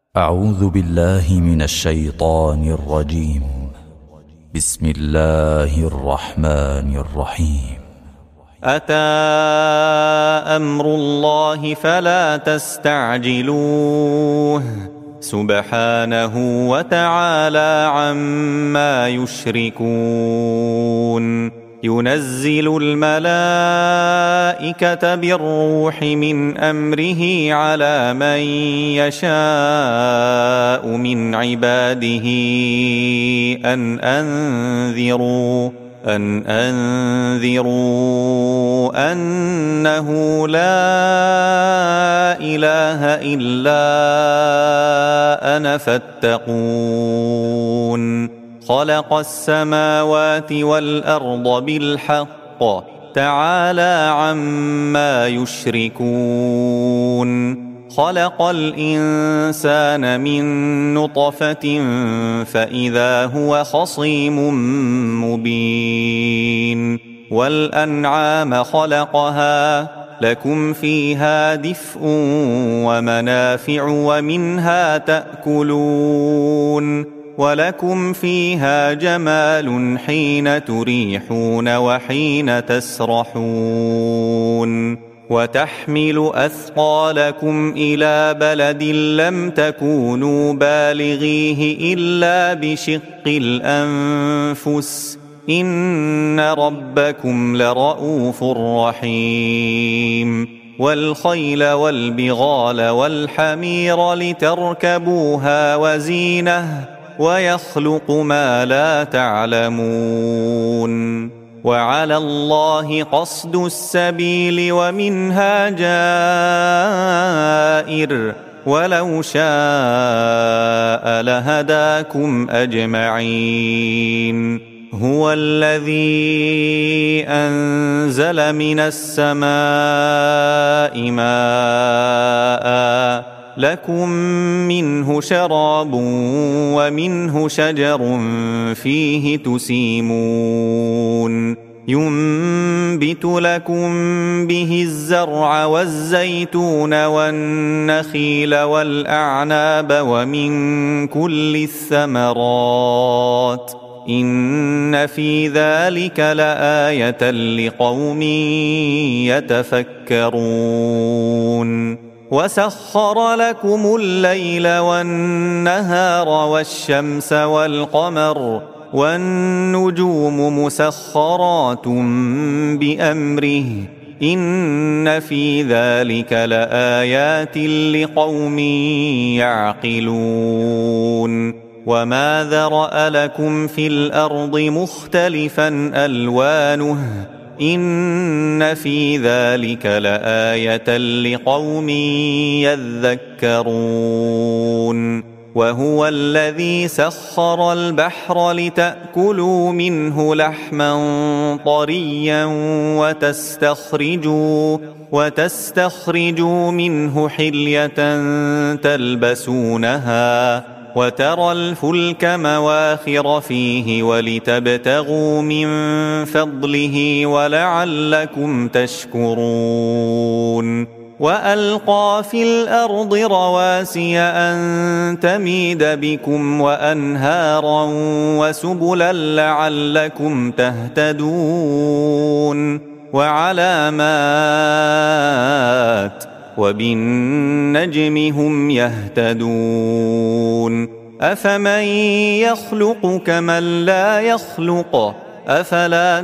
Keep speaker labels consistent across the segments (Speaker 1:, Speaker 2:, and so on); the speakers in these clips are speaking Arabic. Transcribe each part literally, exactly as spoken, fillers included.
Speaker 1: أعوذ بالله من الشيطان الرجيم. بسم الله الرحمن الرحيم.
Speaker 2: أتى أمر الله فلا تستعجلوه سبحانه وتعالى عما يشركون. ينزل الملائكة بالروح من أمره على من يشاء من عباده أن أنذروا أن أنذروا أنه لا إله إلا أنا فاتقون. خلق السماوات والأرض بالحق تعالى عما يشركون. خلق الإنسان من نطفة فإذا هو خصيم مبين. والأنعام خلقها لكم فيها دفء ومنافع ومنها تأكلون. ولكم فيها جمال حين تريحون وحين تسرحون. وتحمل أثقالكم إلى بلد لم تكونوا بالغيه إلا بشق الأنفس إن ربكم لرؤوف رحيم. والخيل والبغال والحمير لتركبوها وزينة ويخلق ما لا تعلمون. وعلى الله قصد السبيل ومنها جائر ولو شاء لهداكم أجمعين. هو الذي أنزل من السماء ماء لكم منه شراب ومنه شجر فيه تسيمون. ينبت لكم به الزرع والزيتون والنخيل والأعناب ومن كل الثمرات إن في ذلك لآية لقوم يتفكرون. وسخر لكم الليل والنهار والشمس والقمر والنجوم مسخرات بأمره إن في ذلك لآيات لقوم يعقلون. وما ذرأ لكم في الأرض مختلفا ألوانه إن في ذلك لآية لقوم يذكرون. وهو الذي سخر البحر لتأكلوا منه لحما طريا وتستخرجوا, وتستخرجوا منه حلية تلبسونها وترى الفلك مواخر فيه ولتبتغوا من فضله ولعلكم تشكرون. وألقى في الأرض رواسي أن تميد بكم وأنهارا وسبلا لعلكم تهتدون. وعلامات وبالنجم هم يهتدون. أفمن يخلق كمن لا يخلق أفلا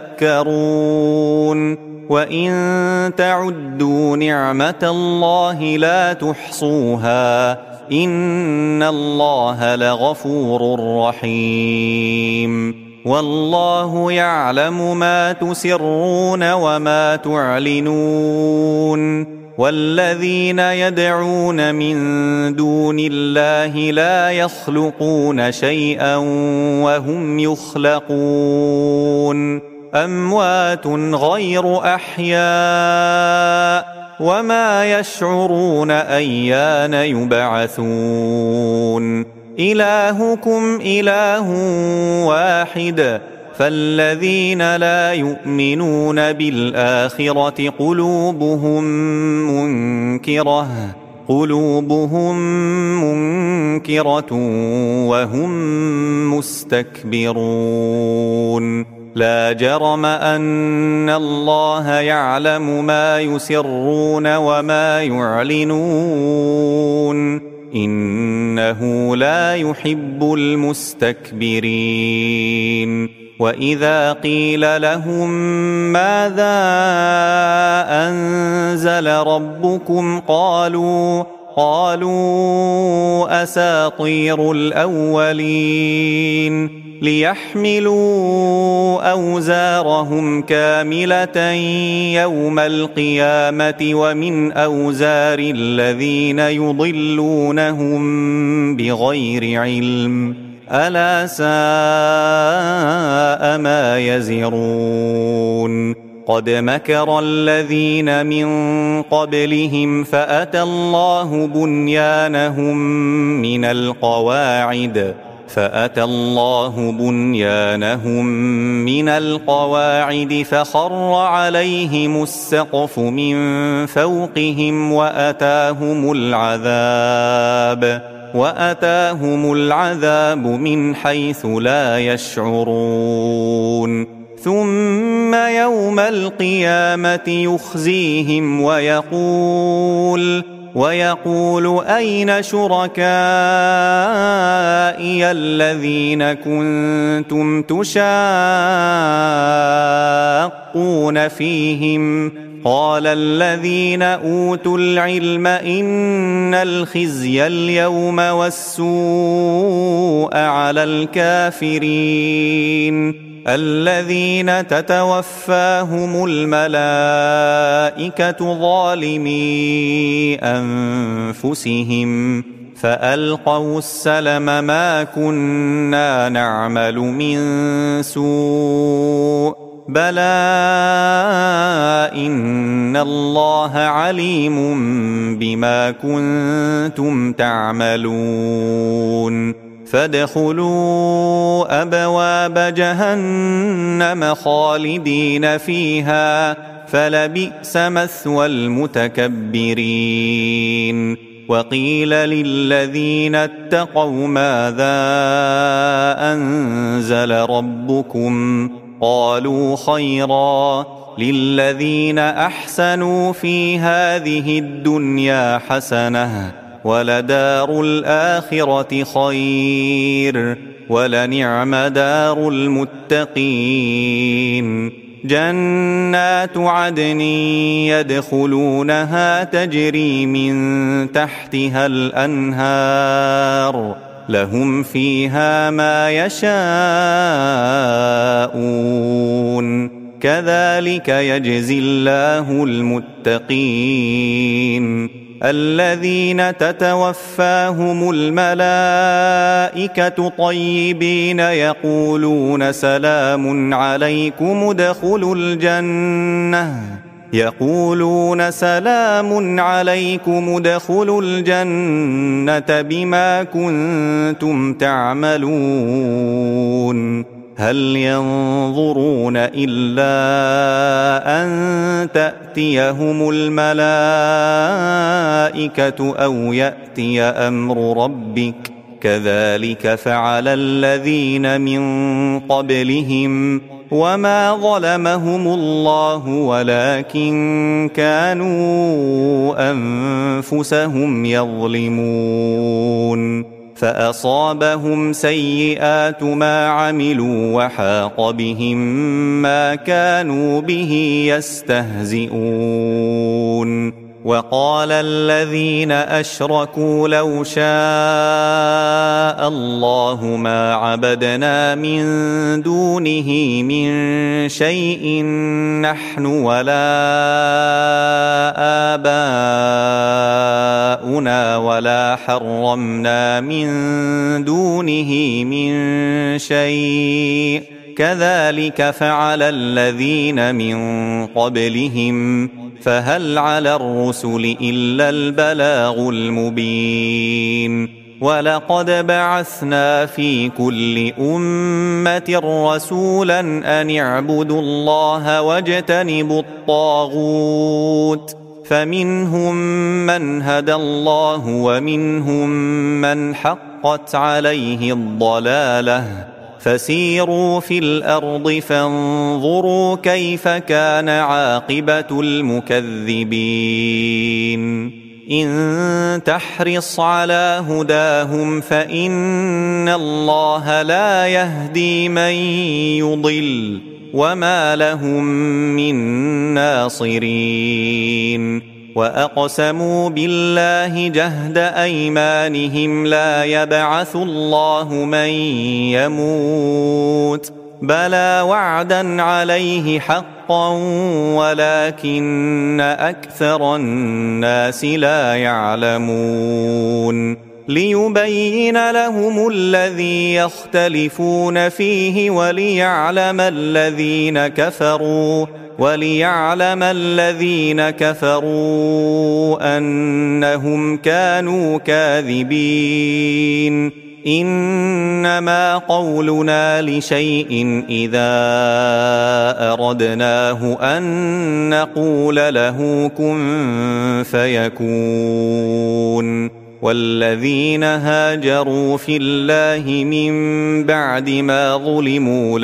Speaker 2: تذكرون. وإن تعدوا نعمة الله لا تحصوها إن الله لغفور رحيم. والله يعلم ما تسرون وما تعلنون. والذين يدعون من دون الله لا يخلقون شيئا وهم يخلقون. أموات غير أحياء وما يشعرون أيان يبعثون. إلهكم إله واحد فالذين لا يؤمنون بالآخرة قلوبهم منكرة قلوبهم منكرة وهم مستكبرون لا جرم أن الله يعلم ما يسرون وما يعلنون إنه لا يحب المستكبرين وإذا قيل لهم ماذا أنزل ربكم قالوا قالوا أساطير الأولين ليحملوا أوزارهم كاملة يوم القيامة ومن أوزار الذين يضلونهم بغير علم ألا ساء ما يزرون قد مكر الذين من قبلهم فأتى الله بنيانهم من القواعد فأتى الله بنيانهم من القواعد فخر عليهم السقف من فوقهم وأتاهم العذاب وأتاهم العذاب من حيث لا يشعرون ثم يوم القيامة يخزيهم ويقول ويقول أين شركائي الذين كنتم تشاقون فيهم قال الذين أوتوا العلم إن الخزي اليوم والسوء على الكافرين الذين تتوفاهم الملائكة ظالمي أنفسهم فألقوا السلم ما كنا نعمل من سوء بلى إن الله عليم بما كنتم تعملون فادخلوا أبواب جهنم خالدين فيها فلبئس مثوى المتكبرين وقيل للذين اتقوا ماذا أنزل ربكم قالوا خيرا للذين أحسنوا في هذه الدنيا حسنة ولدار الآخرة خير ولنعم دار المتقين جنات عدن يدخلونها تجري من تحتها الأنهار لهم فيها ما يشاءون كذلك يجزي الله المتقين الذين تتوفاهم الملائكة طيبين يقولون سلام عليكم ادخلوا الجنة يقولون سلام عليكم ادخلوا الجنة بما كنتم تعملون هل ينظرون إلا أن تأتيهم الملائكة أو يأتي أمر ربك كذلك فعل الذين من قبلهم وما ظلمهم الله ولكن كانوا أنفسهم يظلمون فأصابهم سيئات ما عملوا وحاق بهم ما كانوا به يستهزئون وقال الذين أشركوا لو شاء الله ما عبدنا من دونه من شيء نحن ولا آباؤنا ولا حرمنا من دونه من شيء كذلك فعل الذين من قبلهم فهل على الرسل إلا البلاغ المبين ولقد بعثنا في كل أمة رسولا أن اعبدوا الله واجتنبوا الطاغوت فمنهم من هدى الله ومنهم من حقت عليه الضلالة فسيروا في الأرض فانظروا كيف كان عاقبة المكذبين إن تحرص على هداهم فإن الله لا يهدي من يضل وما لهم من ناصرين وأقسموا بالله جهد أيمانهم لا يبعث الله من يموت بلى وعدا عليه حقا ولكن أكثر الناس لا يعلمون ليبين لهم الذي يختلفون فيه وليعلم الذين كفروا وليعلم الذين كفروا أنهم كانوا كاذبين إنما قولنا لشيء إذا أردناه أن نقول له كن فيكون والذين هاجروا في الله من بعد ما ظلموا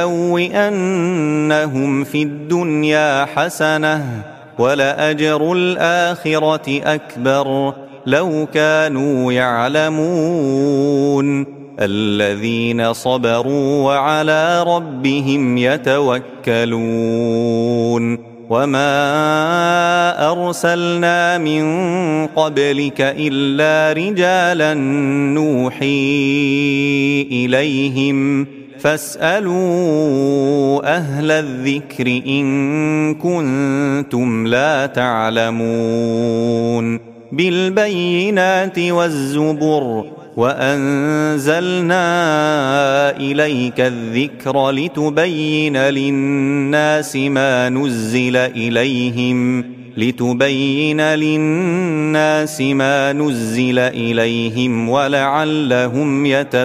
Speaker 2: لنبوئنهم في الدنيا حسنة ولأجر الآخرة أكبر لو كانوا يعلمون الذين صبروا وعلى ربهم يتوكلون وما أرسلنا من قبلك إلا رجالا نوحي إليهم فاسألوا أهل الذكر إن كنتم لا تعلمون بالبينات والزبر وأنزلنا إليك الذكر لتبين للناس ما نزل إليهم لتبين للناس ما نزل إليهم ولعلهم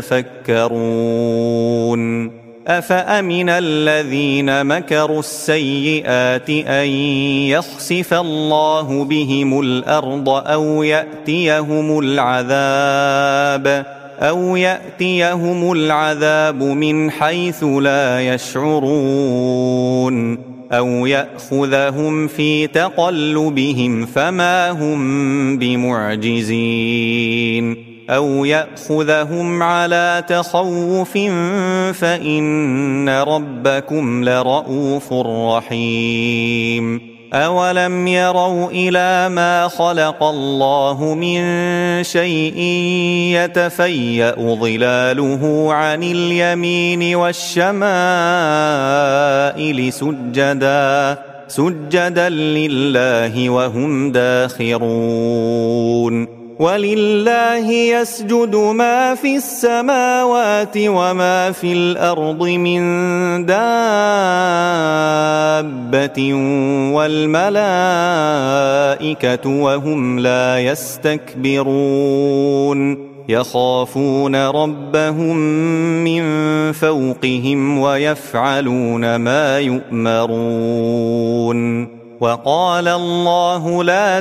Speaker 2: يتفكرون أفأمن الذين مكروا السيئات أن يخسف الله بهم الأرض أو يأتيهم العذاب أو يأتيهم العذاب من حيث لا يشعرون أو يأخذهم في تقلبهم فما هم بمعجزين أو يأخذهم على تخوف فإن ربكم لرؤوف رحيم أولم يروا إلى ما خلق الله من شيء يتفيأ ظلاله عن اليمين والشمائل سجدا سجدا لله وهم داخرون ولله يسجد ما في السماوات وما في الأرض من دابة والملائكة وهم لا يستكبرون يخافون ربهم من فوقهم ويفعلون ما يؤمرون وقال الله لا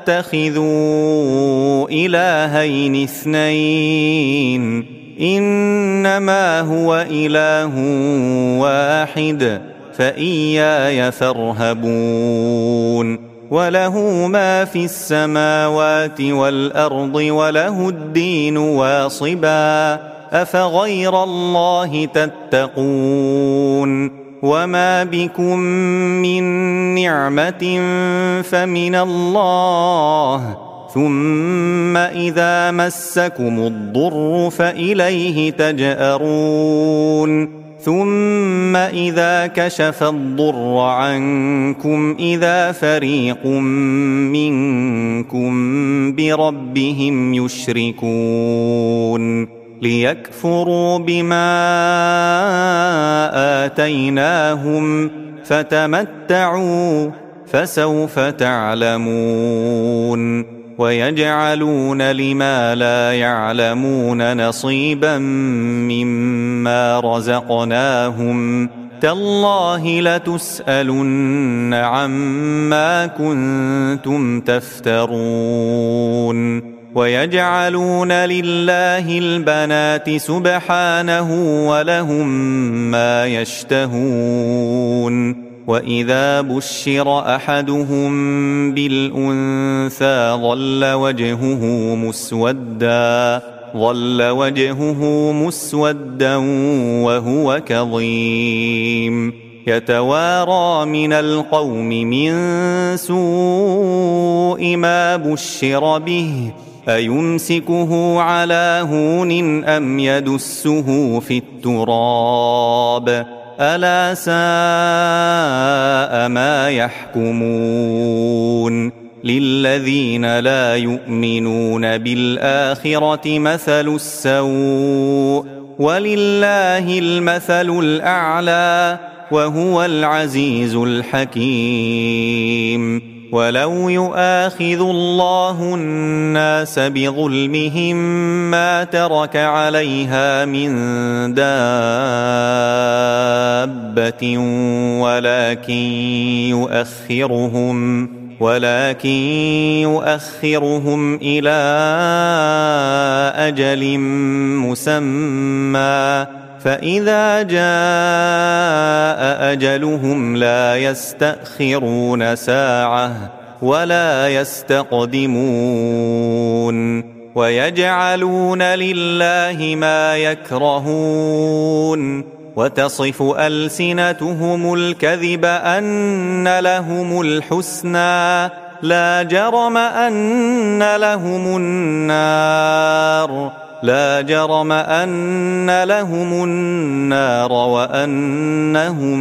Speaker 2: تتخذوا إلهين اثنين إنما هو إله واحد فإياي فارهبون وله ما في السماوات والأرض وله الدين واصبا أفغير الله تتقون وما بكم من نعمة فمن الله ثم إذا مسكم الضر فإليه تجأرون ثم إذا كشف الضر عنكم إذا فريق منكم بربهم يشركون ليكفروا بما آتيناهم فتمتعوا فسوف تعلمون ويجعلون لما لا يعلمون نصيبا مما رزقناهم تالله لتسألن عما كنتم تفترون ويجعلون لله البنات سبحانه ولهم ما يشتهون وإذا بشر أحدهم بالأنثى ظل وجهه مسودا ظل وجهه مسودا وهو كظيم يتوارى من القوم من سوء ما بشر به أيمسكه على هون أم يدسه في التراب ألا ساء ما يحكمون للذين لا يؤمنون بالآخرة مثل السوء ولله المثل الأعلى وهو العزيز الحكيم ولو يؤاخذ الله الناس بظلمهم ما ترك عليها من دابة ولكن يؤخرهم ولكن يؤخرهم إلى أجل مسمى فإذا جاء أجلهم لا يستأخرون ساعة ولا يستقدمون ويجعلون لله ما يكرهون وتصف ألسنتهم الكذب أن لهم الحسنى لا جرم أن لهم النار لا جرم أن لهم النار وأنهم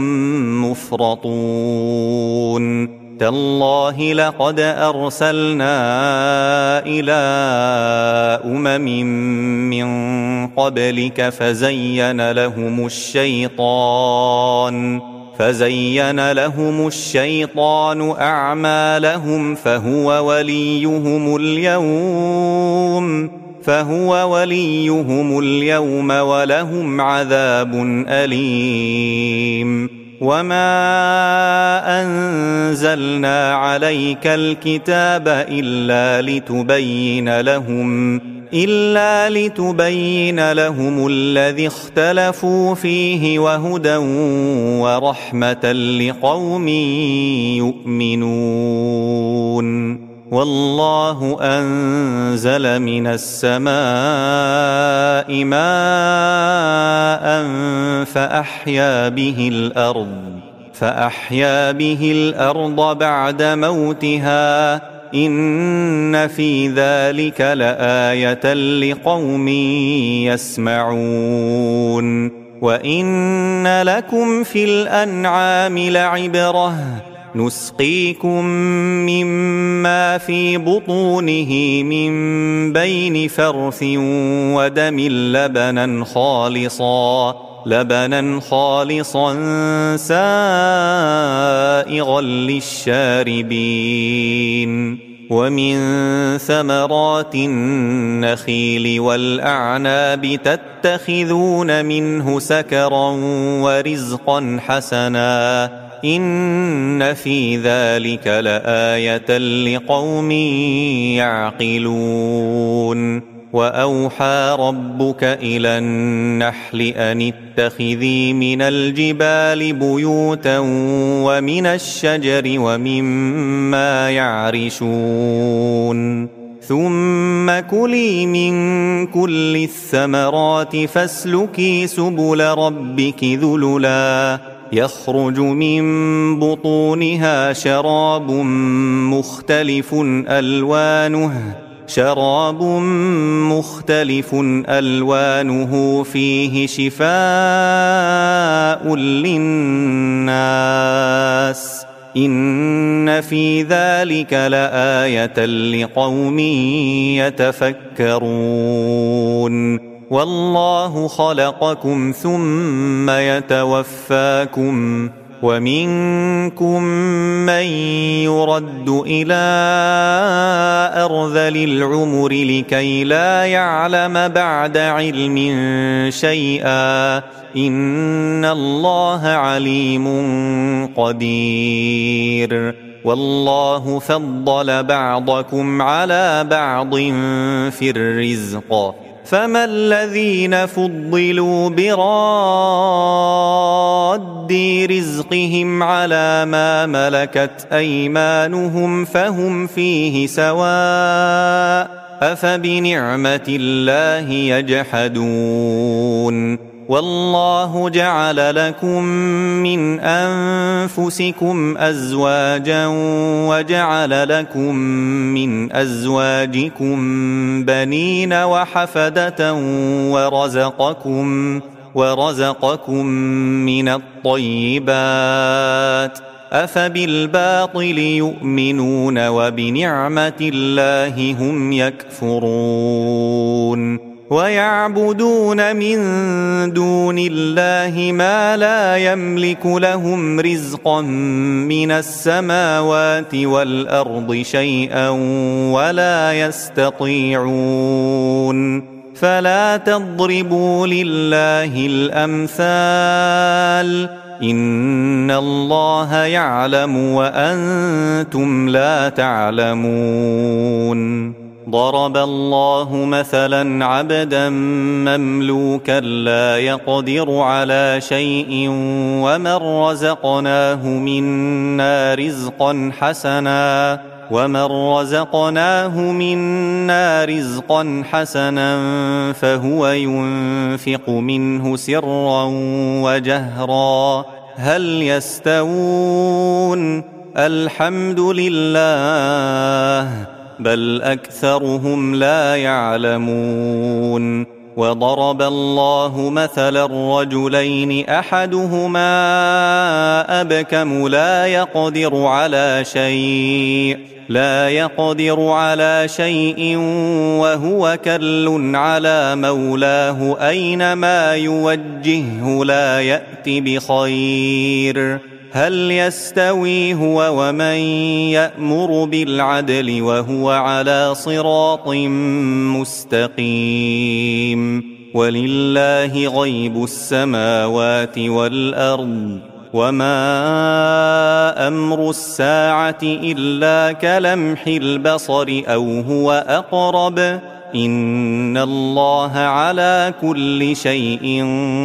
Speaker 2: مفرطون تالله لقد أرسلنا إلى أمم من قبلك فزين لهم الشيطان فزين لهم الشيطان أعمالهم فهو وليهم اليوم فهو وليهم اليوم ولهم عذاب أليم وما أنزلنا عليك الكتاب إلا لتبين لهم إلا لتبين لهم الذي اختلفوا فيه وهدى ورحمة لقوم يؤمنون والله أنزل من السماء ماء فأحيا به الأرض فأحيا به الأرض بعد موتها إن في ذلك لآية لقوم يسمعون وإن لكم في الأنعام لعبرة نسقيكم مما في بطونه من بين فرث ودم لبنا خالصا لبنا خالصا سائغا للشاربين ومن ثمرات النخيل والأعناب تتخذون منه سكرا ورزقا حسنا إن في ذلك لآية لقوم يعقلون وأوحى ربك إلى النحل أن اتخذي من الجبال بيوتا ومن الشجر ومما يعرشون ثم كلي من كل الثمرات فاسلكي سبل ربك ذللا يخرج من بطونها شراب مختلف ألوانه شراب مختلف ألوانه فيه شفاء للناس إن في ذلك لآية لقوم يتفكرون والله خلقكم ثم يتوفاكم ومنكم من يرد إلى أرذل العمر لكي لا يعلم بعد علم شيئا إن الله عليم قدير والله فضل بعضكم على بعض في الرزق فما الذين فضلوا براد رزقهم على ما ملكت أيمانهم فهم فيه سواء أفبنعمة الله يجحدون والله جعل لكم من أنفسكم أزواجا وجعل لكم من أزواجكم بنين وحفدة ورزقكم ورزقكم من الطيبات أفبالباطل يؤمنون وبنعمة الله هم يكفرون ويعبدون من دون الله ما لا يملك لهم رزقا من السماوات والأرض شيئا ولا يستطيعون فلا تضربوا لله الأمثال إن الله يعلم وأنتم لا تعلمون ضرب الله مثلا عبدا مملوكا لا يقدر على شيء ومن رزقناه منا رزقا حسنا ومن رزقناه منا رزقا حسنا فهو ينفق منه سرا وجهرا هل يستوون الحمد لله بل أكثرهم لا يعلمون وضرب الله مثلا رجلين أحدهما أبكم لا يقدر على شيء لا يقدر على شيء وهو كل على مولاه أينما يوجهه لا يأت بخير هل يستوي هو ومن يأمر بالعدل وهو على صراط مستقيم ولله غيب السماوات والأرض وما أمر الساعة إلا كلمح البصر أو هو أقرب إن الله على كل شيء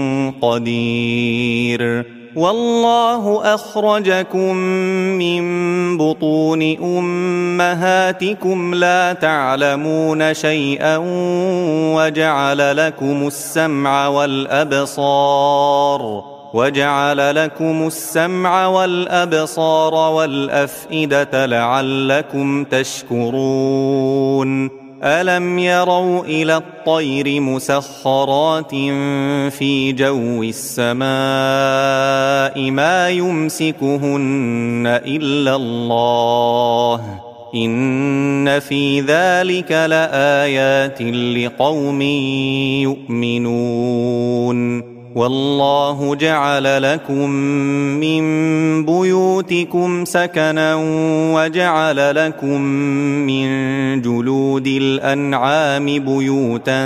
Speaker 2: قدير والله أخرجكم من بطون أمهاتكم لا تعلمون شيئا وجعل لكم السمع والأبصار وجعل لكم السمع والأبصار والأفئدة لعلكم تشكرون ألم يروا إلى الطير مسخرات في جو السماء ما يمسكهن إلا الله إن في ذلك لآيات لقوم يؤمنون والله جعل لكم من بيوتكم سكنا وجعل لكم من جلود الأنعام بيوتا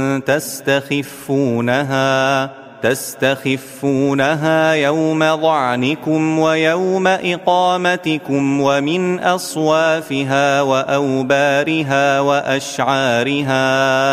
Speaker 2: تستخفونها تستخفونها يوم ظعنكم ويوم إقامتكم ومن أصوافها وأوبارها وأشعارها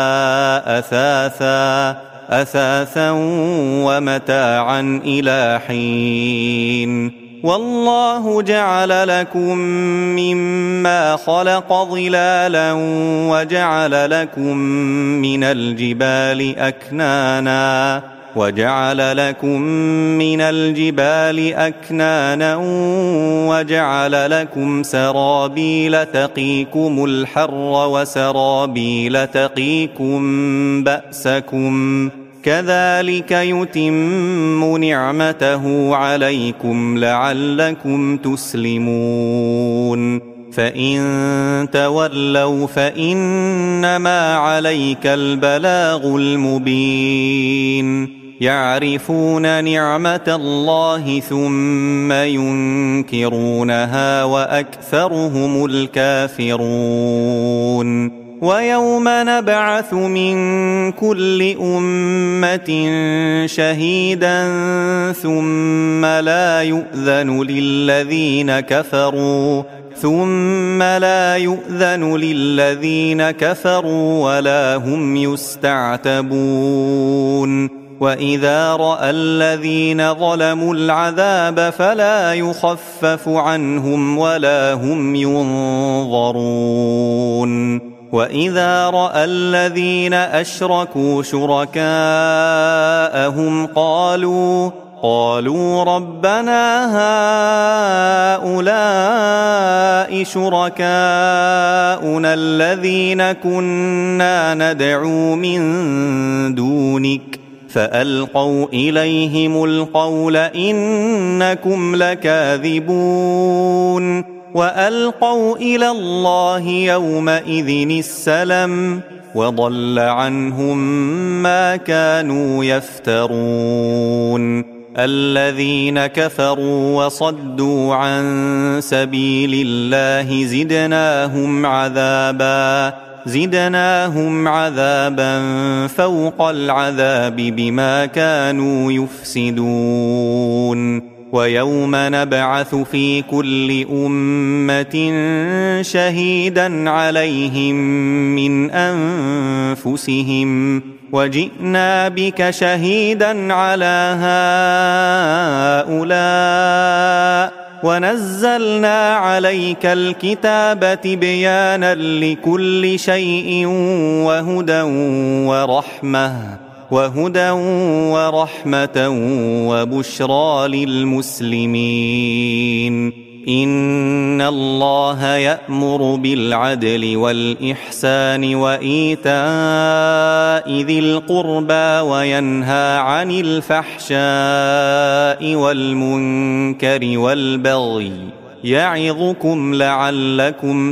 Speaker 2: أثاثا أثاثا ومتاعا إلى حين والله جعل لكم مما خلق ظلالا وجعل لكم من الجبال أكنانا وجعل لكم من الجبال أكنانا وجعل لكم سرابيل تقيكم الحر وسرابيل تقيكم بأسكم كذلك يتم نعمته عليكم لعلكم تسلمون فإن تولوا فإنما عليك البلاغ المبين يعرفون نعمة الله ثم ينكرونها وأكثرهم الكافرون ويوم نبعث من كل أمة شهيدا ثم لا يؤذن للذين كفروا ثم لا يؤذن للذين كفروا ولا هم يستعتبون وإذا رأى الذين ظلموا العذاب فلا يخفف عنهم ولا هم ينظرون وإذا رأى الذين أشركوا شركاءهم قالوا قالوا ربنا هؤلاء شركاؤنا الذين كنا ندعو من دونك فألقوا إليهم القول إنكم لكاذبون وألقوا إلى الله يومئذ السلم وضل عنهم ما كانوا يفترون الذين كفروا وصدوا عن سبيل الله زدناهم عذابا زدناهم عذابا فوق العذاب بما كانوا يفسدون ويوم نبعث في كل أمة شهيدا عليهم من أنفسهم وجئنا بك شهيدا على هؤلاء ونزلنا عليك الكتاب تبيانا لكل شيء وهدى ورحمة وهدى ورحمة وبشرى للمسلمين إن الله يأمر بالعدل والإحسان وإيتاء ذي القربى وينهى عن الفحشاء والمنكر والبغي يعظكم لعلكم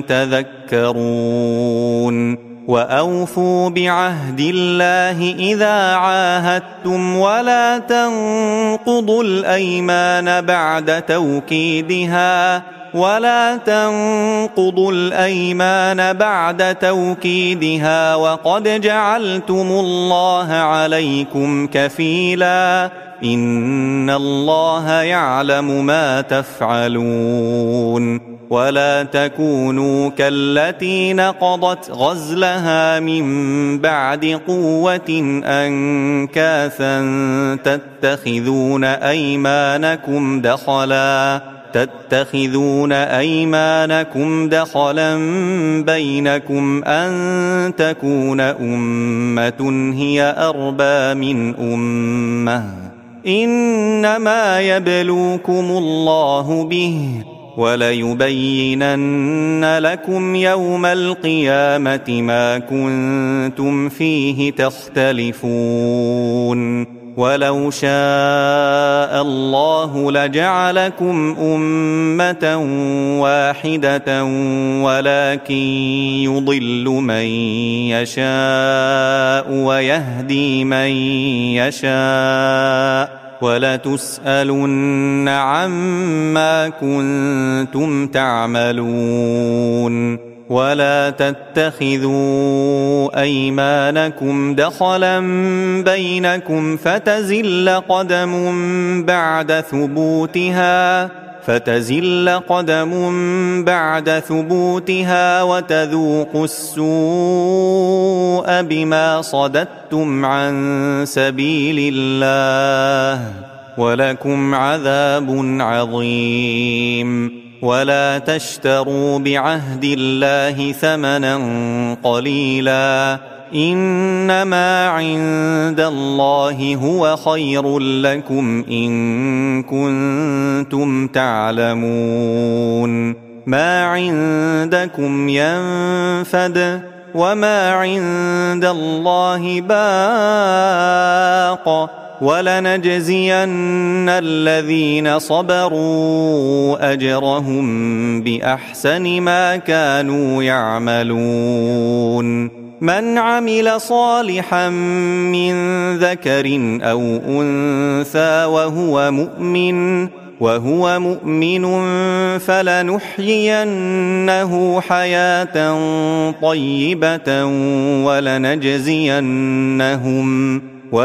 Speaker 2: تذكرون وأوفوا بعهد الله إذا عاهدتم ولا تنقضوا الأيمان بعد توكيدها ولا تنقضوا الأيمان بعد توكيدها وقد جعلتم الله عليكم كفيلا إن الله يعلم ما تفعلون ولا تكونوا كالتي نقضت غزلها من بعد قوة أنكاثا تتخذون أيمانكم دخلا تتخذون أيمانكم دخلا بينكم أن تكون أمة هي أربى من أمة إنما يبلوكم الله به وليبينن لكم يوم القيامة ما كنتم فيه تختلفون ولو شاء الله لجعلكم أمة واحدة ولكن يضل من يشاء ويهدي من يشاء ولتسألن عما كنتم تعملون ولا تتخذوا أيمانكم دخلا بينكم فتزل قدم بعد ثبوتها فتزل قدم بعد ثبوتها وتذوقوا السوء بما صددتم عن سبيل الله ولكم عذاب عظيم ولا تشتروا بعهد الله ثمنا قليلا إنما عند الله هو خير لكم إن كنتم تعلمون ما عندكم ينفد وما عند الله باق ولنجزين الذين صبروا أجرهم بأحسن ما كانوا يعملون من عمل صالحا من ذكر أو أنثى وهو مؤمن وهو مؤمن فلنحيينه حياة طيبة ولنجزينهم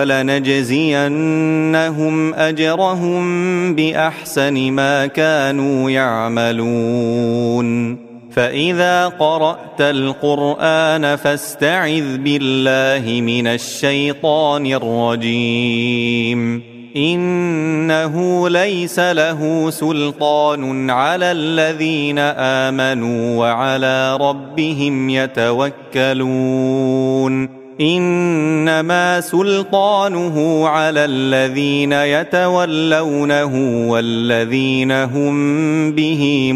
Speaker 2: ولنجزينهم أجرهم بأحسن ما كانوا يعملون فإذا قرأت القرآن فاستعذ بالله من الشيطان الرجيم إنه ليس له سلطان على الذين آمنوا وعلى ربهم يتوكلون إنما سلطانه على الذين يتولونه والذين هم به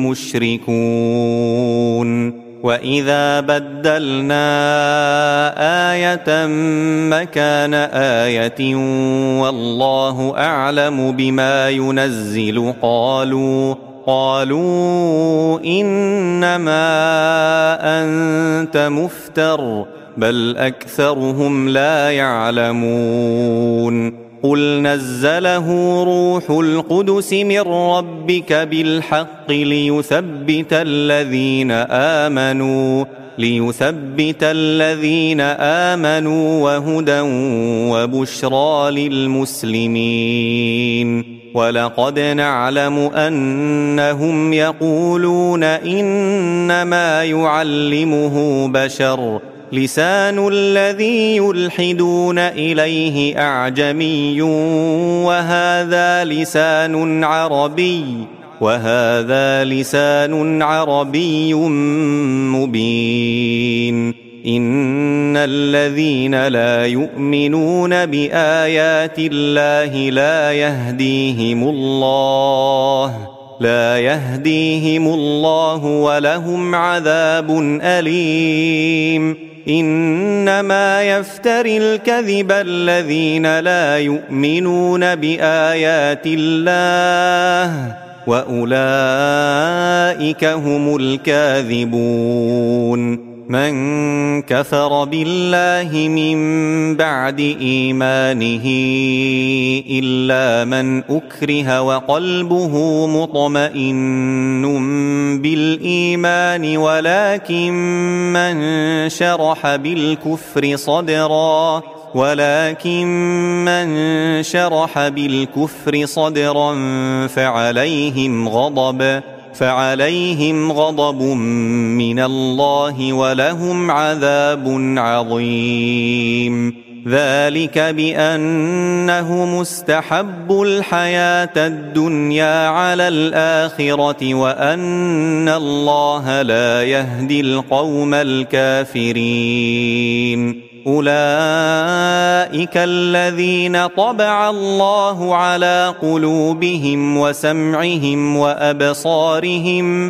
Speaker 2: مشركون وإذا بدلنا آية مكان آية والله أعلم بما ينزل قالوا قالوا إنما أنت مفتر بل أكثرهم لا يعلمون قل نزله روح القدس من ربك بالحق ليثبت الذين آمنوا ليثبت الذين آمنوا وهدى وبشرى للمسلمين ولقد نعلم أنهم يقولون إنما يعلمه بشر لسان الذي يلحدون إليه أعجمي وهذا لسان عربي وهذا لسان عربي مبين إن الذين لا يؤمنون بآيات الله لا يهديهم الله لا يهديهم الله ولهم عذاب أليم إنما يفتري الكذب الذين لا يؤمنون بآيات الله وأولئك هم الكاذبون من كفر بالله من بعد إيمانه إلا من أكره وقلبه مطمئن بالإيمان ولكن من شرح بالكفر صدرا ولكن من شرح بالكفر صدرا فعليهم غضب فعليهم غضب من الله ولهم عذاب عظيم ذلك بأنه مستحب الحياة الدنيا على الآخرة وأن الله لا يهدي القوم الكافرين أولئك الذين طبع الله على قلوبهم وسمعهم وأبصارهم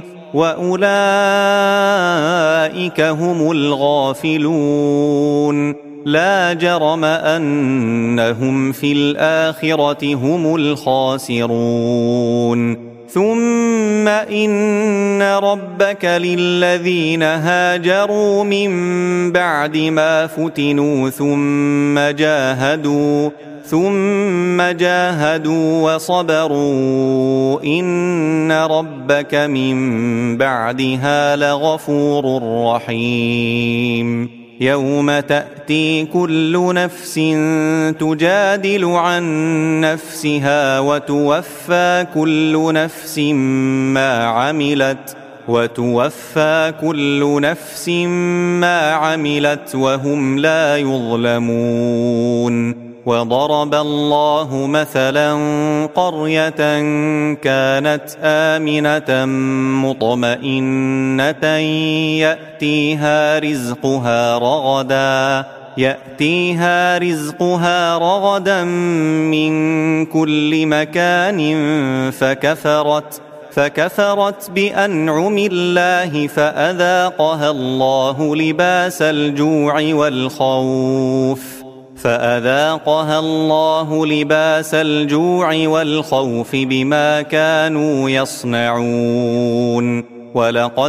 Speaker 2: وأولئك هم الغافلون لا جرم أنهم في الآخرة هم الخاسرون ثم إن ربك للذين هاجروا من بعد ما فتنوا ثم جاهدوا ثم جاهدوا وصبروا إن ربك من بعدها لغفور رحيم يوم تأتي كل نفس تجادل عن نفسها وتوفى كل نفس ما عملت وتوفى كل نفس ما عملت وهم لا يظلمون وضرب الله مثلا قرية كانت آمنة مطمئنة يأتيها رزقها رغدا يأتيها رزقها رغدا من كل مكان فكفرت فكفرت بأنعم الله فأذاقها الله لباس الجوع والخوف فأذاقها الله لباس الجوع والخوف بما كانوا يصنعون ولقد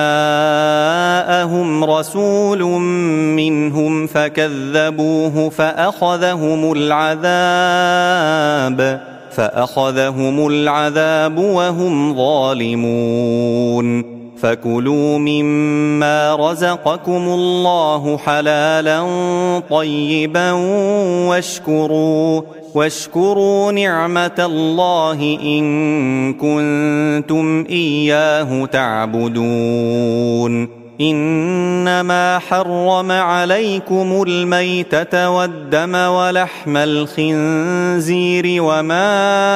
Speaker 2: جاءهم رسول منهم فكذبوه فأخذهم العذاب فأخذهم العذاب وهم ظالمون فكلوا مما رزقكم الله حلالا طيبا واشكروا واشكروا نعمة الله إن كنتم إياه تعبدون إنما حرم عليكم الميتة والدم ولحم الخنزير وما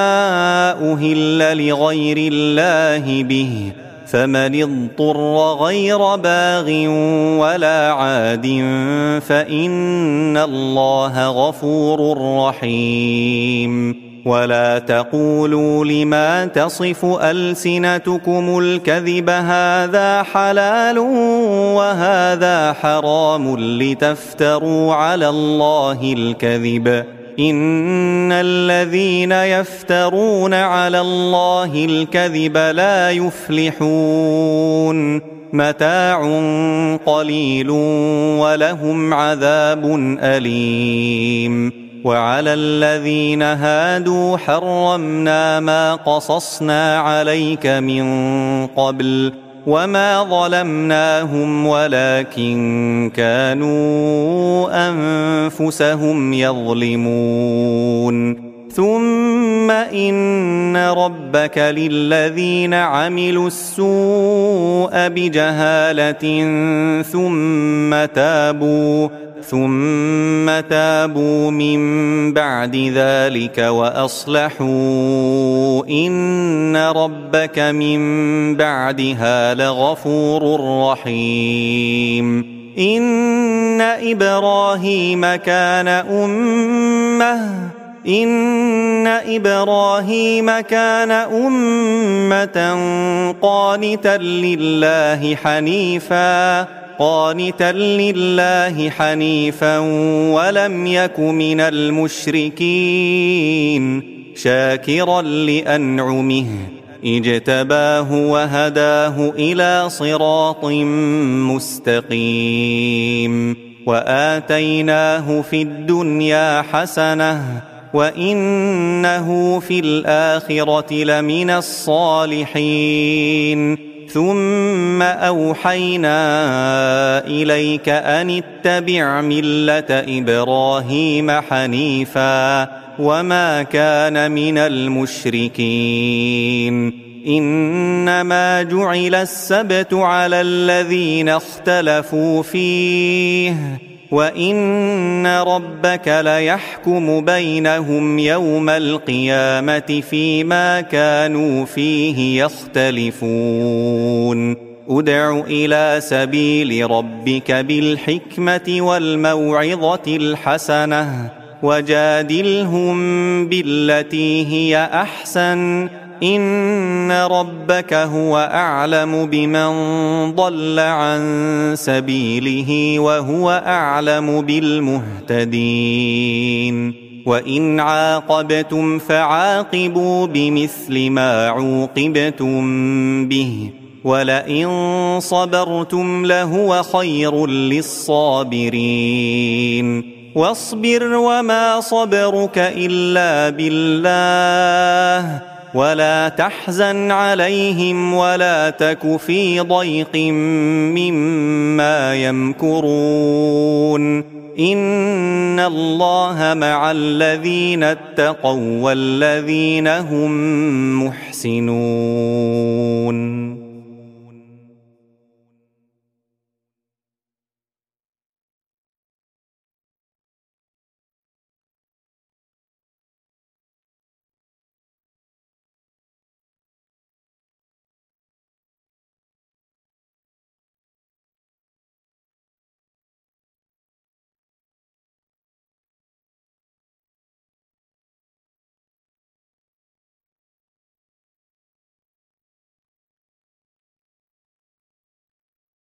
Speaker 2: أهل لغير الله به فمن اضطر غير باغ ولا عاد فإن الله غفور رحيم ولا تقولوا لما تصف ألسنتكم الكذب هذا حلال وهذا حرام لتفتروا على الله الكذب إن الذين يفترون على الله الكذب لا يفلحون متاع قليل ولهم عذاب أليم وعلى الذين هادوا حرمنا ما قصصنا عليك من قبل وما ظلمناهم ولكن كانوا أنفسهم يظلمون ثم إن ربك للذين عملوا السوء بجهالة ثم تابوا ثم تابوا من بعد ذلك وأصلحوا إن ربك من بعدها لغفور رحيم إن إبراهيم كان أمة إن إبراهيم كان أمة قانتا لله حنيفا قانتا لله حنيفا ولم يك من المشركين شاكرا لأنعمه اجتباه وهداه إلى صراط مستقيم وآتيناه في الدنيا حسنة وإنه في الآخرة لمن الصالحين ثم أوحينا إليك أن اتبع ملة إبراهيم حنيفا وما كان من المشركين إنما جعل السبت على الذين اختلفوا فيه وإن ربك ليحكم بينهم يوم القيامة فيما كانوا فيه يختلفون ادع إلى سبيل ربك بالحكمة والموعظة الحسنة وجادلهم بالتي هي أحسن إن ربك هو أعلم بمن ضل عن سبيله وهو أعلم بالمهتدين وإن عاقبتم فعاقبوا بمثل ما عوقبتم به ولئن صبرتم لهو خير للصابرين واصبر وما صبرك إلا بالله ولا تحزن عليهم ولا تك في ضيق مما يمكرون إن الله مع الذين اتقوا والذين هم محسنون.